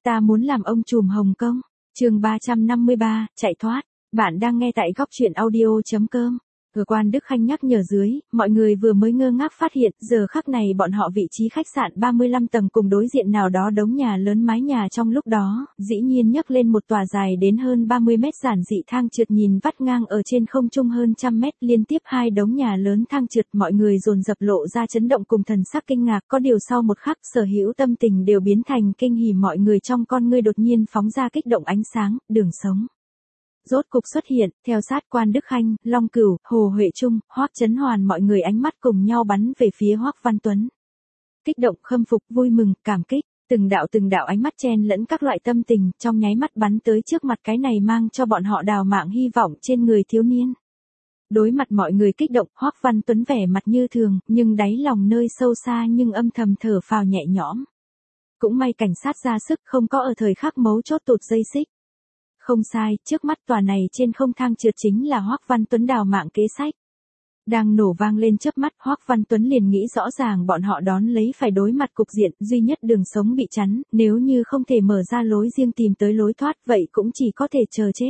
Ta muốn làm ông trùm Hồng Kông. Chương 353, chạy thoát. Bạn đang nghe tại góc truyện audio.com. Ở Quan Đức Khanh nhắc nhở dưới, mọi người vừa mới ngơ ngác phát hiện, giờ khắc này bọn họ vị trí khách sạn 35 tầng cùng đối diện nào đó đống nhà lớn mái nhà trong lúc đó, dĩ nhiên nhấc lên một tòa dài đến hơn 30 mét giản dị thang trượt nhìn vắt ngang ở trên không trung hơn trăm mét, liên tiếp hai đống nhà lớn thang trượt, mọi người dồn dập lộ ra chấn động cùng thần sắc kinh ngạc, có điều sau một khắc sở hữu tâm tình đều biến thành kinh hỉ, mọi người trong con ngươi đột nhiên phóng ra kích động ánh sáng, đường sống rốt cục xuất hiện, theo sát Quan Đức Khanh, Long Cửu, Hồ Huệ Trung, Hoắc Chấn Hoàn, mọi người ánh mắt cùng nhau bắn về phía Hoắc Văn Tuấn. Kích động, khâm phục, vui mừng, cảm kích, từng đạo ánh mắt chen lẫn các loại tâm tình, trong nháy mắt bắn tới trước mặt cái này mang cho bọn họ đào mạng hy vọng trên người thiếu niên. Đối mặt mọi người kích động, Hoắc Văn Tuấn vẻ mặt như thường, nhưng đáy lòng nơi sâu xa nhưng âm thầm thở phào nhẹ nhõm. Cũng may cảnh sát ra sức không có ở thời khắc mấu chốt tụt dây xích. Không sai, trước mắt tòa này trên không thang trượt chính là Hoắc Văn Tuấn đào mạng kế sách. Đang nổ vang lên chớp mắt, Hoắc Văn Tuấn liền nghĩ rõ ràng bọn họ đón lấy phải đối mặt cục diện, duy nhất đường sống bị chắn, nếu như không thể mở ra lối riêng tìm tới lối thoát, vậy cũng chỉ có thể chờ chết.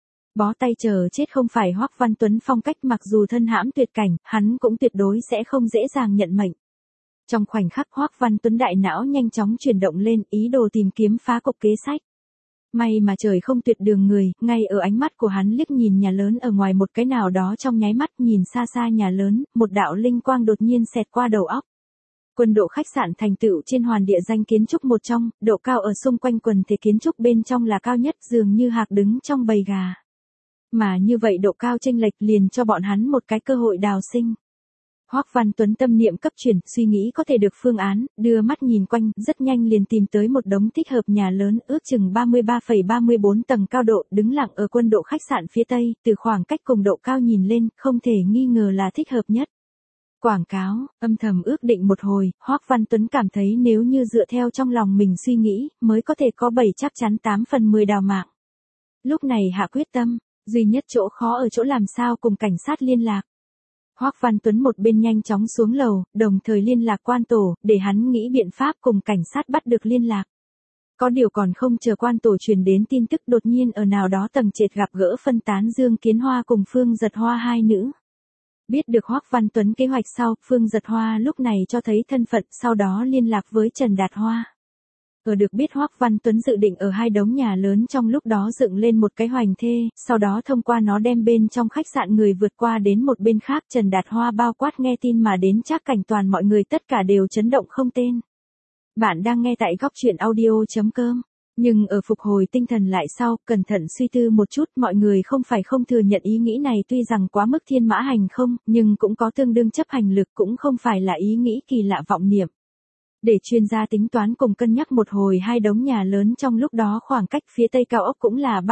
Bó tay chờ chết không phải Hoắc Văn Tuấn phong cách, mặc dù thân hãm tuyệt cảnh, hắn cũng tuyệt đối sẽ không dễ dàng nhận mệnh. Trong khoảnh khắc Hoắc Văn Tuấn đại não nhanh chóng chuyển động lên, ý đồ tìm kiếm phá cục kế sách. May mà trời không tuyệt đường người, ngay ở ánh mắt của hắn liếc nhìn nhà lớn ở ngoài một cái nào đó, trong nháy mắt nhìn xa xa nhà lớn, một đạo linh quang đột nhiên xẹt qua đầu óc. Quân độ khách sạn thành tựu trên hoàn địa danh kiến trúc một trong, độ cao ở xung quanh quần thể kiến trúc bên trong là cao nhất, dường như hạc đứng trong bầy gà. Mà như vậy độ cao chênh lệch liền cho bọn hắn một cái cơ hội đào sinh. Hoắc Văn Tuấn tâm niệm cấp chuyển, suy nghĩ có thể được phương án, đưa mắt nhìn quanh, rất nhanh liền tìm tới một đống thích hợp nhà lớn, ước chừng 33,34 tầng cao độ, đứng lặng ở quân độ khách sạn phía tây, từ khoảng cách cùng độ cao nhìn lên, không thể nghi ngờ là thích hợp nhất. Quảng cáo, âm thầm ước định một hồi, Hoắc Văn Tuấn cảm thấy nếu như dựa theo trong lòng mình suy nghĩ, mới có thể có 7 chắc chắn 8 phần 10 đào mạng. Lúc này hạ quyết tâm, duy nhất chỗ khó ở chỗ làm sao cùng cảnh sát liên lạc. Hoắc Văn Tuấn một bên nhanh chóng xuống lầu, đồng thời liên lạc quan tổ, để hắn nghĩ biện pháp cùng cảnh sát bắt được liên lạc. Có điều còn không chờ quan tổ truyền đến tin tức, đột nhiên ở nào đó tầng trệt gặp gỡ phân tán Dương Kiến Hoa cùng Phương Giật Hoa hai nữ. Biết được Hoắc Văn Tuấn kế hoạch sau, Phương Giật Hoa lúc này cho thấy thân phận, sau đó liên lạc với Trần Đạt Hoa. Ở được biết Hoắc Văn Tuấn dự định ở hai đống nhà lớn trong lúc đó dựng lên một cái hoành thê, sau đó thông qua nó đem bên trong khách sạn người vượt qua đến một bên khác. Trần Đạt Hoa bao quát nghe tin mà đến Trác Cảnh Toàn, mọi người tất cả đều chấn động không tên. Bạn đang nghe tại góc truyện audio.com. Nhưng ở phục hồi tinh thần lại sau, cẩn thận suy tư một chút, mọi người không phải không thừa nhận ý nghĩ này tuy rằng quá mức thiên mã hành không, nhưng cũng có tương đương chấp hành lực, cũng không phải là ý nghĩ kỳ lạ vọng niệm. Để chuyên gia tính toán cùng cân nhắc một hồi, hai đống nhà lớn trong lúc đó khoảng cách phía tây cao ốc cũng là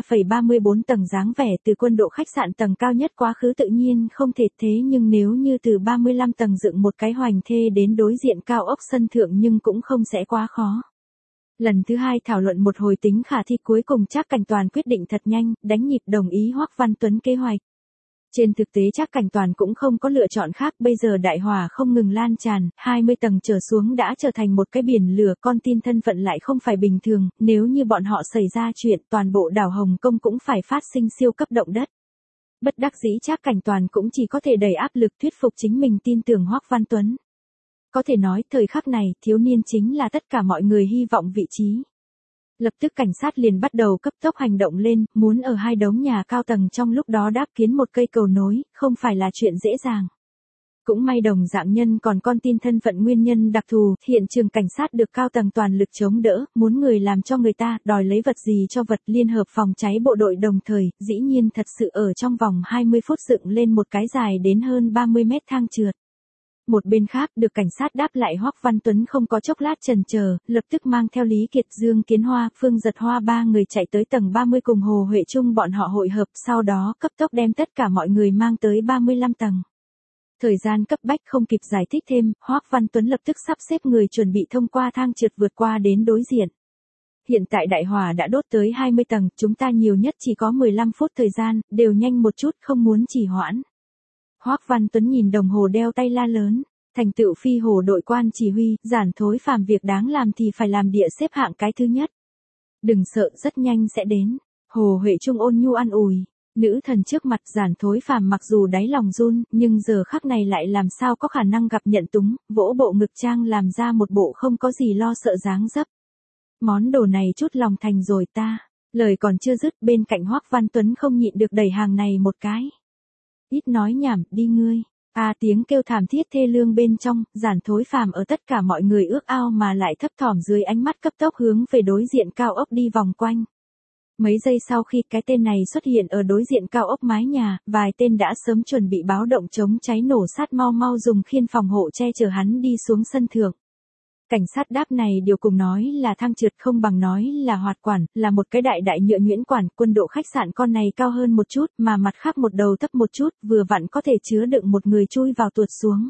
33,34 tầng, dáng vẻ từ quân độ khách sạn tầng cao nhất quá khứ tự nhiên không thể, thế nhưng nếu như từ 35 tầng dựng một cái hoành thê đến đối diện cao ốc sân thượng nhưng cũng không sẽ quá khó. Lần thứ hai thảo luận một hồi tính khả thi, cuối cùng Trác Cảnh Toàn quyết định thật nhanh, đánh nhịp đồng ý Hoắc Văn Tuấn kế hoạch. Trên thực tế Trác Cảnh Toàn cũng không có lựa chọn khác, bây giờ đại hỏa không ngừng lan tràn, 20 tầng trở xuống đã trở thành một cái biển lửa, con tin thân phận lại không phải bình thường, nếu như bọn họ xảy ra chuyện, toàn bộ đảo Hồng Kông cũng phải phát sinh siêu cấp động đất. Bất đắc dĩ Trác Cảnh Toàn cũng chỉ có thể đầy áp lực thuyết phục chính mình tin tưởng Hoắc Văn Tuấn. Có thể nói, thời khắc này, thiếu niên chính là tất cả mọi người hy vọng vị trí. Lập tức cảnh sát liền bắt đầu cấp tốc hành động lên, muốn ở hai đống nhà cao tầng trong lúc đó đáp kiến một cây cầu nối, không phải là chuyện dễ dàng. Cũng may đồng dạng nhân còn con tin thân phận nguyên nhân đặc thù, hiện trường cảnh sát được cao tầng toàn lực chống đỡ, muốn người làm cho người ta, đòi lấy vật gì cho vật. Liên hợp phòng cháy bộ đội đồng thời, dĩ nhiên thật sự ở trong vòng 20 phút dựng lên một cái dài đến hơn 30 mét thang trượt. Một bên khác, được cảnh sát đáp lại, Hoắc Văn Tuấn không có chốc lát chần chờ, lập tức mang theo Lý Kiệt, Dương Kiến Hoa, Phương Giật Hoa ba người chạy tới tầng 30 cùng Hồ Huệ Trung bọn họ hội hợp, sau đó cấp tốc đem tất cả mọi người mang tới 35 tầng. Thời gian cấp bách không kịp giải thích thêm, Hoắc Văn Tuấn lập tức sắp xếp người chuẩn bị thông qua thang trượt vượt qua đến đối diện. Hiện tại đại hỏa đã đốt tới 20 tầng, chúng ta nhiều nhất chỉ có 15 phút thời gian, đều nhanh một chút, không muốn trì hoãn. Hoắc Văn Tuấn nhìn đồng hồ đeo tay la lớn, thành tựu phi hồ đội quan chỉ huy, giản thối phàm việc đáng làm thì phải làm địa xếp hạng cái thứ nhất. Đừng sợ, rất nhanh sẽ đến. Hồ Huệ Trung ôn nhu an ủi. Nữ thần trước mặt Giản Thối Phàm mặc dù đáy lòng run, nhưng giờ khắc này lại làm sao có khả năng gặp nhận túng, vỗ bộ ngực trang làm ra một bộ không có gì lo sợ dáng dấp. Món đồ này chút lòng thành rồi ta. Lời còn chưa dứt, bên cạnh Hoắc Văn Tuấn không nhịn được đẩy hàng này một cái. Ít nói nhảm, đi ngươi. Tiếng kêu thảm thiết thê lương bên trong, Giản Thối Phàm ở tất cả mọi người ước ao mà lại thấp thỏm dưới ánh mắt cấp tốc hướng về đối diện cao ốc đi vòng quanh. Mấy giây sau khi cái tên này xuất hiện ở đối diện cao ốc mái nhà, vài tên đã sớm chuẩn bị báo động chống cháy nổ sát mau mau dùng khiên phòng hộ che chở hắn đi xuống sân thượng. Cảnh sát đáp này điều cùng nói là thang trượt không bằng nói là hoạt quản, là một cái đại đại nhựa nhuyễn quản, quân độ khách sạn con này cao hơn một chút, mà mặt khác một đầu thấp một chút, vừa vặn có thể chứa đựng một người chui vào tuột xuống.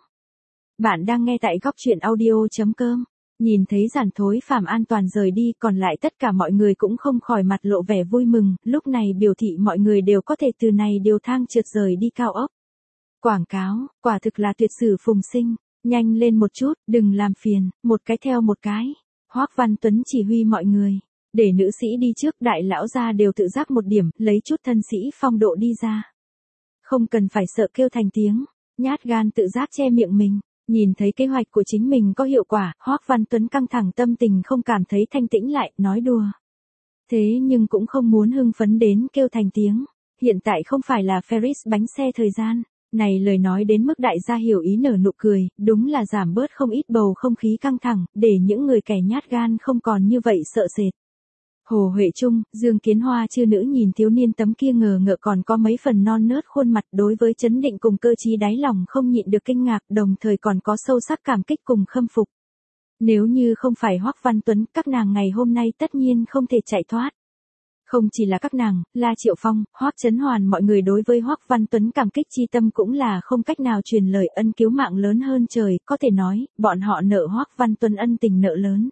Bạn đang nghe tại góc truyện audio.com. Nhìn thấy Giản Thối Phàm an toàn rời đi, còn lại tất cả mọi người cũng không khỏi mặt lộ vẻ vui mừng, lúc này biểu thị mọi người đều có thể từ này điều thang trượt rời đi cao ốc. Quảng cáo, quả thực là tuyệt sử phùng sinh. Nhanh lên một chút, đừng làm phiền, một cái theo một cái. Hoắc Văn Tuấn chỉ huy mọi người. Để nữ sĩ đi trước, đại lão gia đều tự giác một điểm, lấy chút thân sĩ phong độ đi ra. Không cần phải sợ kêu thành tiếng, nhát gan tự giác che miệng mình. Nhìn thấy kế hoạch của chính mình có hiệu quả, Hoắc Văn Tuấn căng thẳng tâm tình không cảm thấy thanh tĩnh lại, nói đùa. Thế nhưng cũng không muốn hưng phấn đến kêu thành tiếng. Hiện tại không phải là Ferris bánh xe thời gian. Này lời nói đến mức đại gia hiểu ý nở nụ cười, đúng là giảm bớt không ít bầu không khí căng thẳng, để những người kẻ nhát gan không còn như vậy sợ sệt. Hồ Huệ Trung, Dương Kiến Hoa chư nữ nhìn thiếu niên tấm kia ngờ ngợ còn có mấy phần non nớt khuôn mặt, đối với chấn định cùng cơ trí đáy lòng không nhịn được kinh ngạc, đồng thời còn có sâu sắc cảm kích cùng khâm phục. Nếu như không phải Hoắc Văn Tuấn, các nàng ngày hôm nay tất nhiên không thể chạy thoát. Không chỉ là các nàng, La Triệu Phong, Hoắc Chấn Hoàn mọi người đối với Hoắc Văn Tuấn cảm kích chi tâm cũng là không cách nào truyền lời, ân cứu mạng lớn hơn trời, có thể nói, bọn họ nợ Hoắc Văn Tuấn ân tình nợ lớn.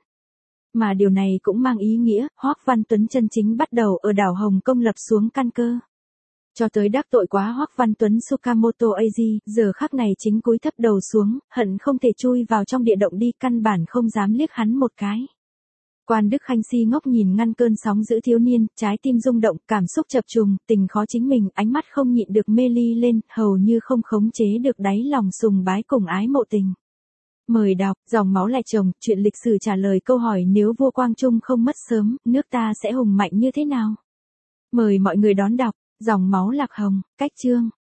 Mà điều này cũng mang ý nghĩa, Hoắc Văn Tuấn chân chính bắt đầu ở đảo Hồng Kông lập xuống căn cơ. Cho tới đắc tội quá Hoắc Văn Tuấn Sukamoto Eiji, giờ khắc này chính cúi thấp đầu xuống, hận không thể chui vào trong địa động đi, căn bản không dám liếc hắn một cái. Quan Đức Khanh si ngốc nhìn ngăn cơn sóng dữ thiếu niên, trái tim rung động, cảm xúc chập trùng, tình khó chính mình, ánh mắt không nhịn được mê ly lên, hầu như không khống chế được đáy lòng sùng bái cùng ái mộ tình. Mời đọc, dòng máu lại chồng, chuyện lịch sử trả lời câu hỏi nếu vua Quang Trung không mất sớm, nước ta sẽ hùng mạnh như thế nào? Mời mọi người đón đọc, dòng máu lạc hồng, cách chương.